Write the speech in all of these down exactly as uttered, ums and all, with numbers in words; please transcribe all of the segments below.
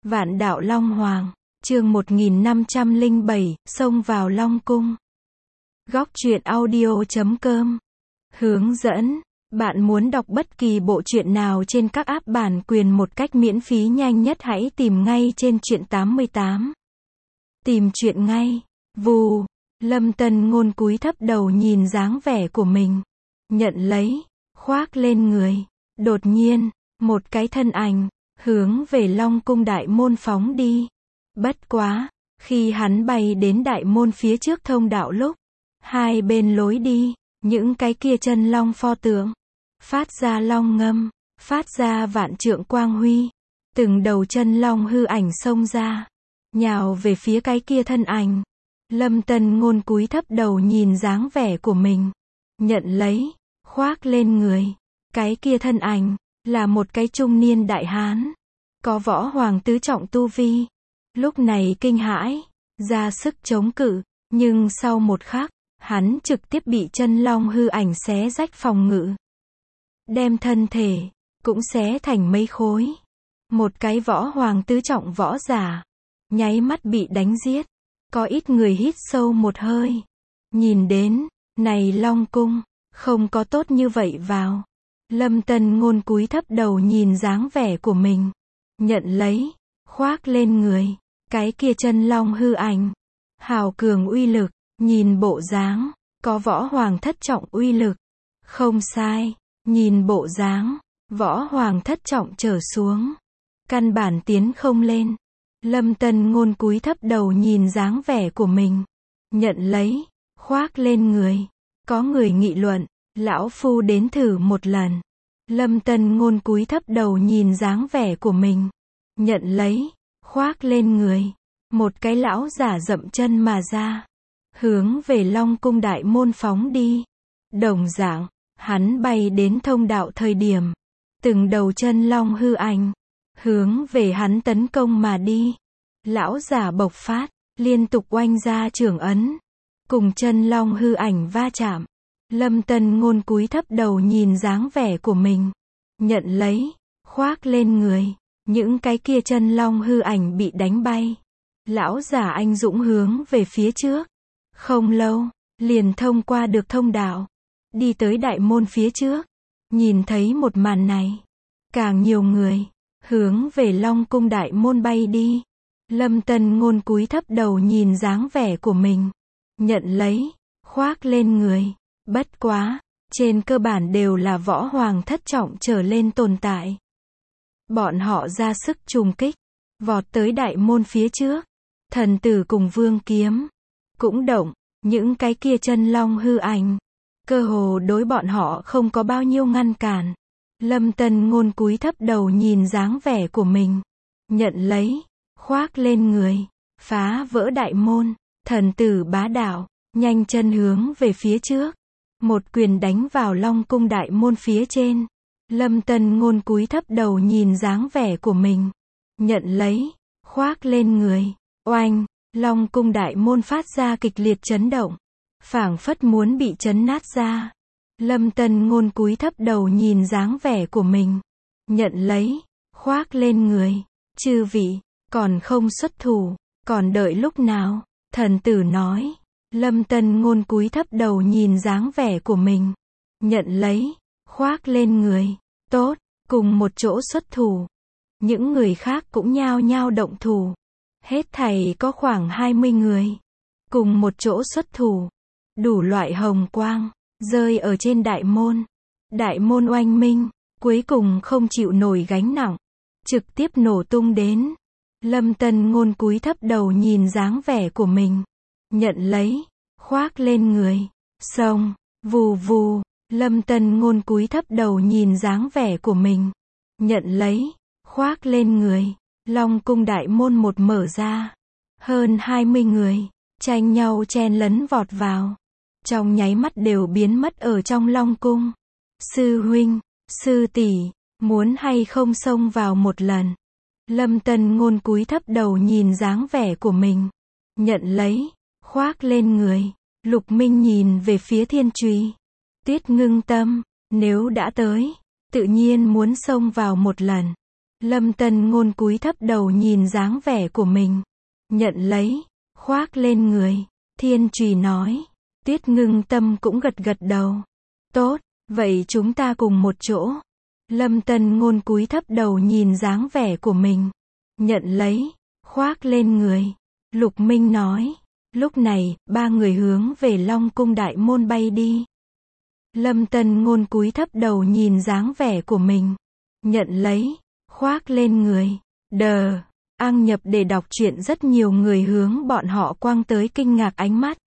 Vạn đạo Long Hoàng, chương một nghìn năm trăm lẻ bảy, xông vào Long Cung. Góc truyện audio chấm com. Hướng dẫn, bạn muốn đọc bất kỳ bộ truyện nào trên các app bản quyền một cách miễn phí nhanh nhất hãy tìm ngay trên truyện tám mươi tám. Tìm truyện ngay. Vù, Lâm Tân Ngôn cúi thấp đầu nhìn dáng vẻ của mình. Nhận lấy, khoác lên người. Đột nhiên, một cái thân ảnh, hướng về Long Cung đại môn phóng đi. Bất quá, khi hắn bay đến đại môn phía trước thông đạo lúc, hai bên lối đi, những cái kia chân long pho tượng, phát ra long ngâm, phát ra vạn trượng quang huy. Từng đầu chân long hư ảnh xông ra, nhào về phía cái kia thân ảnh. Lâm Tân Ngôn cúi thấp đầu nhìn dáng vẻ của mình. Nhận lấy, khoác lên người. Cái kia thân ảnh, là một cái trung niên đại hán. Có võ hoàng tứ trọng tu vi. Lúc này kinh hãi, ra sức chống cự, nhưng sau một khắc, hắn trực tiếp bị chân long hư ảnh xé rách phòng ngự. Đem thân thể, cũng xé thành mấy khối. Một cái võ hoàng tứ trọng võ giả, nháy mắt bị đánh giết. Có ít người hít sâu một hơi. Nhìn đến, này Long Cung, không có tốt như vậy vào. Lâm Tân Ngôn cúi thấp đầu nhìn dáng vẻ của mình. Nhận lấy, khoác lên người. Cái kia chân long hư ảnh, hào cường uy lực, nhìn bộ dáng, có võ hoàng thất trọng uy lực. Không sai, nhìn bộ dáng, võ hoàng thất trọng trở xuống. Căn bản tiến không lên. Lâm Tân Ngôn cúi thấp đầu nhìn dáng vẻ của mình. Nhận lấy, khoác lên người. Có người nghị luận, lão phu đến thử một lần. Lâm Tân Ngôn cúi thấp đầu nhìn dáng vẻ của mình. Nhận lấy, khoác lên người. Một cái lão giả dậm chân mà ra, hướng về Long Cung đại môn phóng đi. Đồng dạng, hắn bay đến thông đạo thời điểm, từng đầu chân long hư ảnh, hướng về hắn tấn công mà đi. Lão giả bộc phát, liên tục oanh ra trưởng ấn, cùng chân long hư ảnh va chạm. Lâm Tân Ngôn cúi thấp đầu nhìn dáng vẻ của mình. Nhận lấy, khoác lên người. Những cái kia chân long hư ảnh bị đánh bay. Lão giả anh dũng hướng về phía trước. Không lâu, liền thông qua được thông đạo. Đi tới đại môn phía trước. Nhìn thấy một màn này. Càng nhiều người, hướng về Long Cung đại môn bay đi. Lâm Tân Ngôn cúi thấp đầu nhìn dáng vẻ của mình. Nhận lấy, khoác lên người. Bất quá, trên cơ bản đều là võ hoàng thất trọng trở lên tồn tại. Bọn họ ra sức trùng kích, vọt tới đại môn phía trước. Thần tử cùng vương kiếm, cũng động, những cái kia chân long hư ảnh. Cơ hồ đối bọn họ không có bao nhiêu ngăn cản. Lâm Tân Ngôn cúi thấp đầu nhìn dáng vẻ của mình. Nhận lấy, khoác lên người, phá vỡ đại môn. Thần tử bá đạo, nhanh chân hướng về phía trước. Một quyền đánh vào Long Cung đại môn phía trên. Lâm Tân Ngôn cúi thấp đầu nhìn dáng vẻ của mình. Nhận lấy, khoác lên người. Oanh, Long Cung đại môn phát ra kịch liệt chấn động. Phảng phất muốn bị chấn nát ra. Lâm Tân Ngôn cúi thấp đầu nhìn dáng vẻ của mình. Nhận lấy, khoác lên người. Chư vị, còn không xuất thủ, còn đợi lúc nào? Thần tử nói. Lâm Tân Ngôn cúi thấp đầu nhìn dáng vẻ của mình. Nhận lấy, khoác lên người. Tốt, cùng một chỗ xuất thủ. Những người khác cũng nhao nhao động thủ. Hết thảy có khoảng hai mươi người. Cùng một chỗ xuất thủ. Đủ loại hồng quang, rơi ở trên đại môn. Đại môn oanh minh, cuối cùng không chịu nổi gánh nặng. Trực tiếp nổ tung đến. Lâm Tân Ngôn cúi thấp đầu nhìn dáng vẻ của mình. Nhận lấy, khoác lên người. Xông, vù vù. Lâm Tân Ngôn cúi thấp đầu nhìn dáng vẻ của mình. Nhận lấy, khoác lên người. Long Cung đại môn một mở ra. Hơn hai mươi người, tranh nhau chen lấn vọt vào. Trong nháy mắt đều biến mất ở trong Long Cung. Sư huynh, sư tỷ, muốn hay không xông vào một lần? Lâm Tân Ngôn cúi thấp đầu nhìn dáng vẻ của mình. Nhận lấy, khoác lên người. Lục Minh nhìn về phía Thiên Trùy. Tuyết Ngưng Tâm, nếu đã tới, tự nhiên muốn xông vào một lần. Lâm Tân Ngôn cúi thấp đầu nhìn dáng vẻ của mình. Nhận lấy, khoác lên người. Thiên Trùy nói. Tuyết Ngưng Tâm cũng gật gật đầu. Tốt, vậy chúng ta cùng một chỗ. Lâm Tân Ngôn cúi thấp đầu nhìn dáng vẻ của mình. Nhận lấy, khoác lên người. Lục Minh nói. Lúc này, ba người hướng về Long Cung đại môn bay đi. Lâm Tân Ngôn cúi thấp đầu nhìn dáng vẻ của mình. Nhận lấy, khoác lên người. Đờ, Ang nhập để đọc truyện rất nhiều người hướng bọn họ quăng tới kinh ngạc ánh mắt.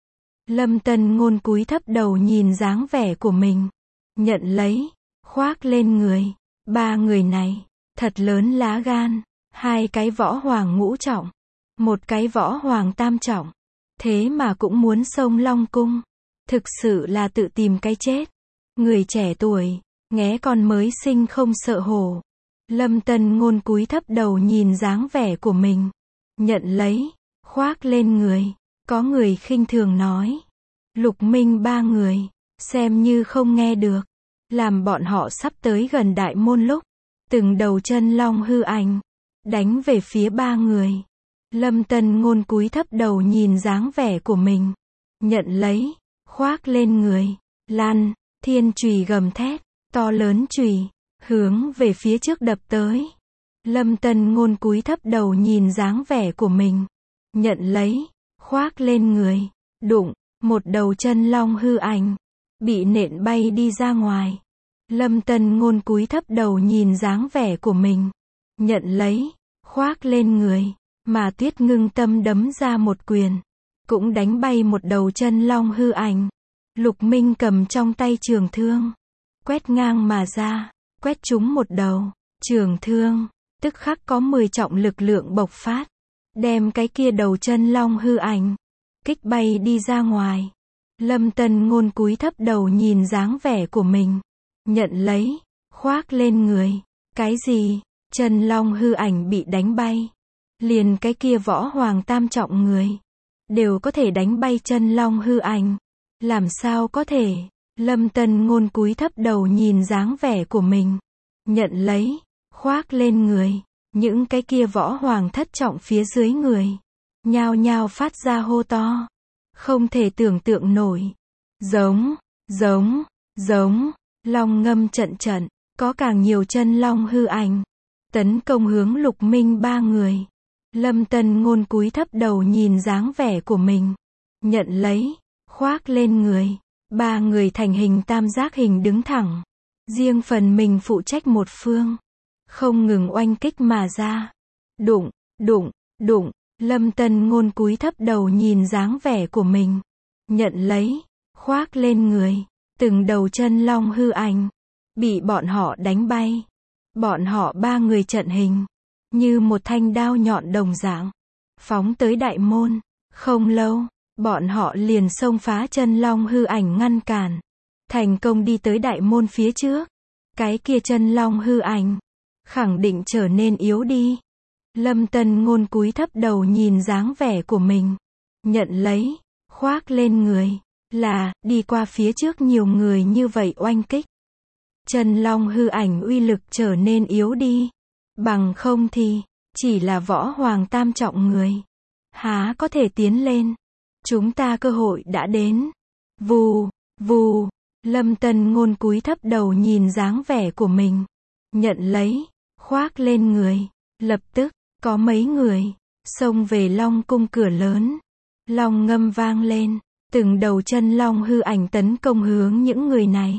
Lâm Tân Ngôn cúi thấp đầu nhìn dáng vẻ của mình. Nhận lấy, khoác lên người. Ba người này, thật lớn lá gan. Hai cái võ hoàng ngũ trọng. Một cái võ hoàng tam trọng. Thế mà cũng muốn xông Long Cung. Thực sự là tự tìm cái chết. Người trẻ tuổi, nghé con mới sinh không sợ hổ. Lâm Tân Ngôn cúi thấp đầu nhìn dáng vẻ của mình. Nhận lấy, khoác lên người. Có người khinh thường nói. Lục Minh ba người, xem như không nghe được. Làm bọn họ sắp tới gần đại môn lúc. Từng đầu chân long hư ảnh. Đánh về phía ba người. Lâm Tân Ngôn cúi thấp đầu nhìn dáng vẻ của mình. Nhận lấy, khoác lên người. Lan, Thiên Trùy gầm thét. To lớn chùy, hướng về phía trước đập tới. Lâm Tân Ngôn cúi thấp đầu nhìn dáng vẻ của mình. Nhận lấy, khoác lên người. Đụng, một đầu chân long hư ảnh. Bị nện bay đi ra ngoài. Lâm Tân Ngôn cúi thấp đầu nhìn dáng vẻ của mình. Nhận lấy, khoác lên người. Mà Tuyết Ngưng Tâm đấm ra một quyền. Cũng đánh bay một đầu chân long hư ảnh. Lục Minh cầm trong tay trường thương. Quét ngang mà ra. Quét trúng một đầu. Trường thương. Tức khắc có mười trọng lực lượng bộc phát. Đem cái kia đầu chân long hư ảnh. Kích bay đi ra ngoài. Lâm Tân Ngôn cúi thấp đầu nhìn dáng vẻ của mình. Nhận lấy. Khoác lên người. Cái gì? Chân long hư ảnh bị đánh bay. Liền cái kia võ hoàng tam trọng người. Đều có thể đánh bay chân long hư ảnh. Làm sao có thể? Lâm Tân Ngôn cúi thấp đầu nhìn dáng vẻ của mình. Nhận lấy. Khoác lên người. Những cái kia võ hoàng thất trọng phía dưới người. Nhao nhao phát ra hô to. Không thể tưởng tượng nổi. Giống, giống, giống. Long ngâm trận trận. Có càng nhiều chân long hư ảnh. Tấn công hướng Lục Minh ba người. Lâm Tân Ngôn cúi thấp đầu nhìn dáng vẻ của mình. Nhận lấy. Khoác lên người. Ba người thành hình tam giác hình đứng thẳng. Riêng phần mình phụ trách một phương. Không ngừng oanh kích mà ra. Đụng, đụng, đụng. Lâm Tân Ngôn cúi thấp đầu nhìn dáng vẻ của mình. Nhận lấy. Khoác lên người. Từng đầu chân long hư ảnh. Bị bọn họ đánh bay. Bọn họ ba người trận hình. Như một thanh đao nhọn đồng dạng. Phóng tới đại môn. Không lâu. Bọn họ liền xông phá chân long hư ảnh ngăn cản. Thành công đi tới đại môn phía trước. Cái kia chân long hư ảnh. Khẳng định trở nên yếu đi. Lâm Tân Ngôn cúi thấp đầu nhìn dáng vẻ của mình. Nhận lấy. Khoác lên người. Là, đi qua phía trước nhiều người như vậy oanh kích. Chân long hư ảnh uy lực trở nên yếu đi. Bằng không thì, chỉ là võ hoàng tam trọng người. Há có thể tiến lên. Chúng ta cơ hội đã đến. Vù, vù. Lâm Tân Ngôn cúi thấp đầu nhìn dáng vẻ của mình. Nhận lấy. Khoác lên người. Lập tức, có mấy người. Xông về Long Cung cửa lớn. Long ngâm vang lên. Từng đầu chân long hư ảnh tấn công hướng những người này.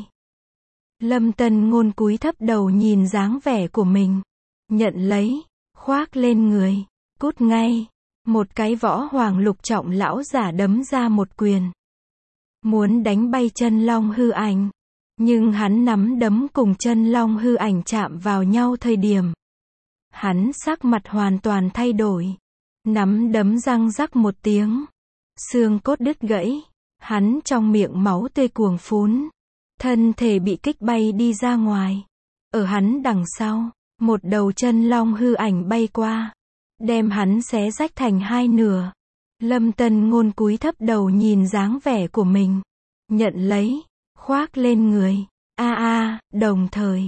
Lâm Tân Ngôn cúi thấp đầu nhìn dáng vẻ của mình. Nhận lấy. Khoác lên người. Cút ngay. Một cái võ hoàng lục trọng lão giả đấm ra một quyền. Muốn đánh bay chân long hư ảnh. Nhưng hắn nắm đấm cùng chân long hư ảnh chạm vào nhau thời điểm. Hắn sắc mặt hoàn toàn thay đổi. Nắm đấm răng rắc một tiếng. Xương cốt đứt gãy. Hắn trong miệng máu tươi cuồng phún. Thân thể bị kích bay đi ra ngoài. Ở hắn đằng sau, một đầu chân long hư ảnh bay qua. Đem hắn xé rách thành hai nửa. Lâm Tân Ngôn cúi thấp đầu nhìn dáng vẻ của mình. Nhận lấy. Khoác lên người. A a, đồng thời.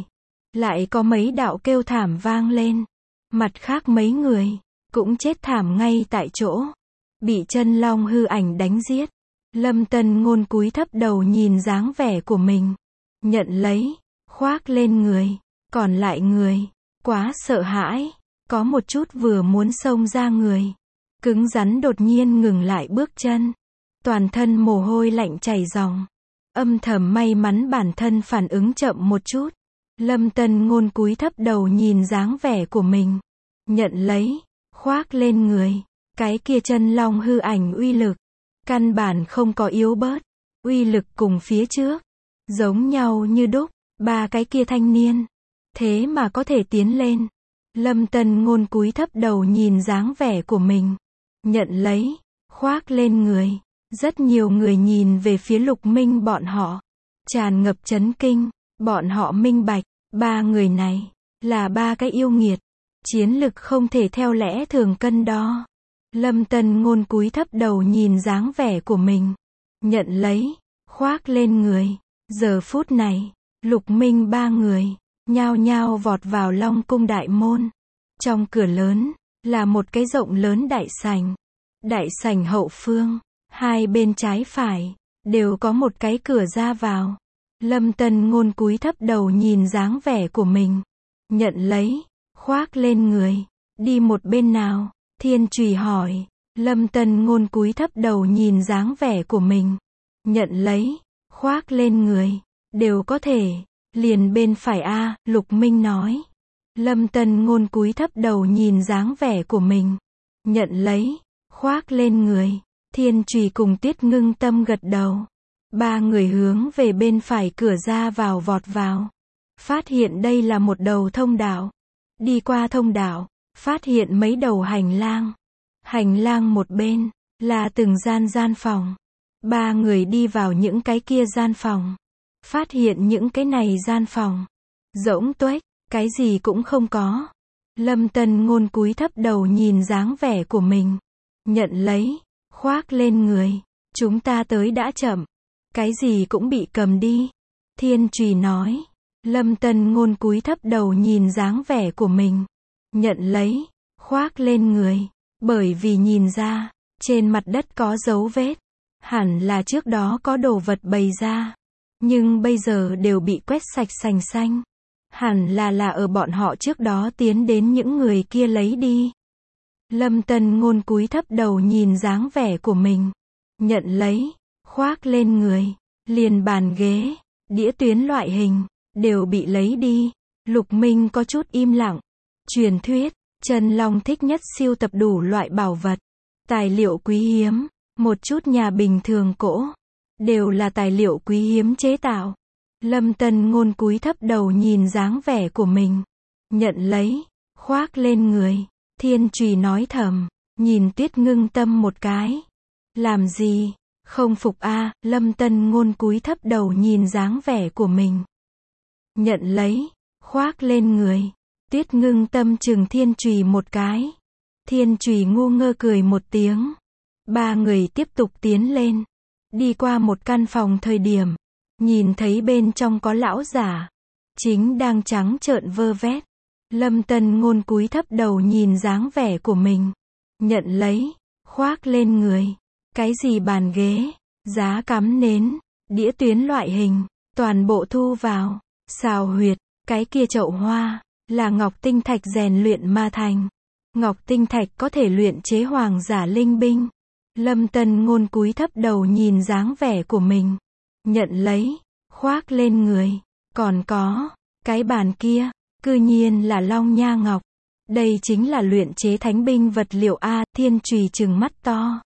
Lại có mấy đạo kêu thảm vang lên. Mặt khác mấy người, cũng chết thảm ngay tại chỗ. Bị chân long hư ảnh đánh giết. Lâm Tân Ngôn cúi thấp đầu nhìn dáng vẻ của mình. Nhận lấy, khoác lên người. Còn lại người, quá sợ hãi. Có một chút vừa muốn xông ra người. Cứng rắn đột nhiên ngừng lại bước chân. Toàn thân mồ hôi lạnh chảy ròng. Âm thầm may mắn bản thân phản ứng chậm một chút. Lâm Tân Ngôn cúi thấp đầu nhìn dáng vẻ của mình. Nhận lấy, khoác lên người. Cái kia chân long hư ảnh uy lực. Căn bản không có yếu bớt. Uy lực cùng phía trước. Giống nhau như đúc. Ba cái kia thanh niên. Thế mà có thể tiến lên. Lâm Tân Ngôn cúi thấp đầu nhìn dáng vẻ của mình. Nhận lấy, khoác lên người. Rất nhiều người nhìn về phía Lục Minh bọn họ. Tràn ngập chấn kinh. Bọn họ minh bạch. Ba người này, là ba cái yêu nghiệt. Chiến lực không thể theo lẽ thường cân đo. Lâm Tân Ngôn cúi thấp đầu nhìn dáng vẻ của mình. Nhận lấy, khoác lên người. Giờ phút này, Lục Minh ba người, nhao nhao vọt vào Long Cung đại môn. Trong cửa lớn, là một cái rộng lớn đại sảnh. Đại sảnh hậu phương, hai bên trái phải, đều có một cái cửa ra vào. Lâm Tân Ngôn cúi thấp đầu nhìn dáng vẻ của mình. Nhận lấy, khoác lên người. Đi một bên nào? Thiên Trùy hỏi. Lâm Tân Ngôn cúi thấp đầu nhìn dáng vẻ của mình. Nhận lấy, khoác lên người. Đều có thể. Liền bên phải a, Lục Minh nói. Lâm Tân Ngôn cúi thấp đầu nhìn dáng vẻ của mình. Nhận lấy, khoác lên người. Thiên Trùy cùng Tiết Ngưng Tâm gật đầu. Ba người hướng về bên phải cửa ra vào vọt vào. Phát hiện đây là một đầu thông đạo. Đi qua thông đạo, phát hiện mấy đầu hành lang. Hành lang một bên, là từng gian gian phòng. Ba người đi vào những cái kia gian phòng. Phát hiện những cái này gian phòng. Rỗng tuếch, cái gì cũng không có. Lâm Tân Ngôn cúi thấp đầu nhìn dáng vẻ của mình. Nhận lấy, khoác lên người. Chúng ta tới đã chậm. Cái gì cũng bị cầm đi. Thiên Trùy nói. Lâm Tân Ngôn cúi thấp đầu nhìn dáng vẻ của mình. Nhận lấy, khoác lên người. Bởi vì nhìn ra, trên mặt đất có dấu vết. Hẳn là trước đó có đồ vật bày ra. Nhưng bây giờ đều bị quét sạch sành xanh. Hẳn là là ở bọn họ trước đó tiến đến những người kia lấy đi. Lâm Tân Ngôn cúi thấp đầu nhìn dáng vẻ của mình. Nhận lấy, khoác lên người. Liền bàn ghế, đĩa tuyến loại hình, đều bị lấy đi. Lục Minh có chút im lặng. Truyền thuyết, Chân Long thích nhất sưu tập đủ loại bảo vật. Tài liệu quý hiếm, một chút nhà bình thường cỗ. Đều là tài liệu quý hiếm chế tạo. Lâm Tân Ngôn cúi thấp đầu nhìn dáng vẻ của mình. Nhận lấy, khoác lên người. Thiên Trùy nói thầm, nhìn Tiết Ngưng Tâm một cái. Làm gì? Không phục a, Lâm Tân Ngôn cúi thấp đầu nhìn dáng vẻ của mình. Nhận lấy, khoác lên người. Tiết Ngưng Tâm chừng Thiên Trùy một cái. Thiên Trùy ngu ngơ cười một tiếng. Ba người tiếp tục tiến lên. Đi qua một căn phòng thời điểm. Nhìn thấy bên trong có lão giả. Chính đang trắng trợn vơ vét. Lâm Tân Ngôn cúi thấp đầu nhìn dáng vẻ của mình. Nhận lấy, khoác lên người. Cái gì bàn ghế, giá cắm nến, đĩa tuyến loại hình, toàn bộ thu vào. Xào huyệt, cái kia chậu hoa, là ngọc tinh thạch rèn luyện mà thành. Ngọc tinh thạch có thể luyện chế hoàng giả linh binh. Lâm Tân Ngôn cúi thấp đầu nhìn dáng vẻ của mình. Nhận lấy, khoác lên người. Còn có, cái bàn kia, cư nhiên là long nha ngọc. Đây chính là luyện chế thánh binh vật liệu a, Thiên Trùy trừng mắt to.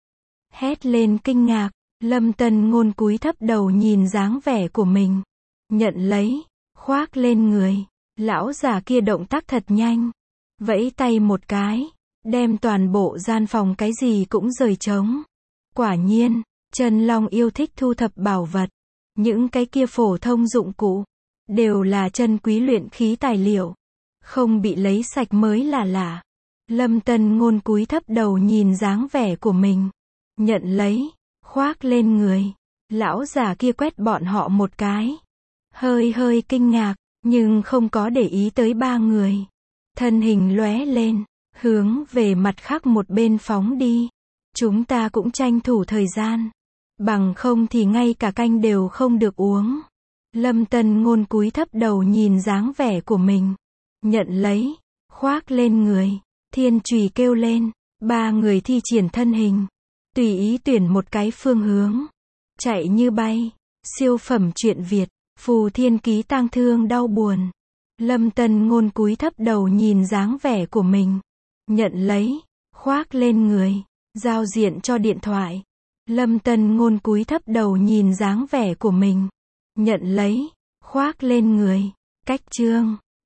Hét lên kinh ngạc. Lâm Tân Ngôn cúi thấp đầu nhìn dáng vẻ của mình. Nhận lấy, khoác lên người. Lão già kia động tác thật nhanh. Vẫy tay một cái, đem toàn bộ gian phòng cái gì cũng rời trống. Quả nhiên, Chân Long yêu thích thu thập bảo vật. Những cái kia phổ thông dụng cụ, đều là chân quý luyện khí tài liệu. Không bị lấy sạch mới là lạ. Lâm Tân Ngôn cúi thấp đầu nhìn dáng vẻ của mình. Nhận lấy, khoác lên người. Lão già kia quét bọn họ một cái. Hơi hơi kinh ngạc, nhưng không có để ý tới ba người. Thân hình lóe lên, hướng về mặt khác một bên phóng đi. Chúng ta cũng tranh thủ thời gian. Bằng không thì ngay cả canh đều không được uống. Lâm Tân Ngôn cúi thấp đầu nhìn dáng vẻ của mình. Nhận lấy, khoác lên người. Thiên chùy kêu lên. Ba người thi triển thân hình. Tùy ý tuyển một cái phương hướng. Chạy như bay. Siêu phẩm truyện Việt. Phù Thiên Ký tang thương đau buồn. Lâm Tân Ngôn cúi thấp đầu nhìn dáng vẻ của mình. Nhận lấy, khoác lên người. Giao diện cho điện thoại. Lâm Tân Ngôn cúi thấp đầu nhìn dáng vẻ của mình. Nhận lấy, khoác lên người. Cách chương.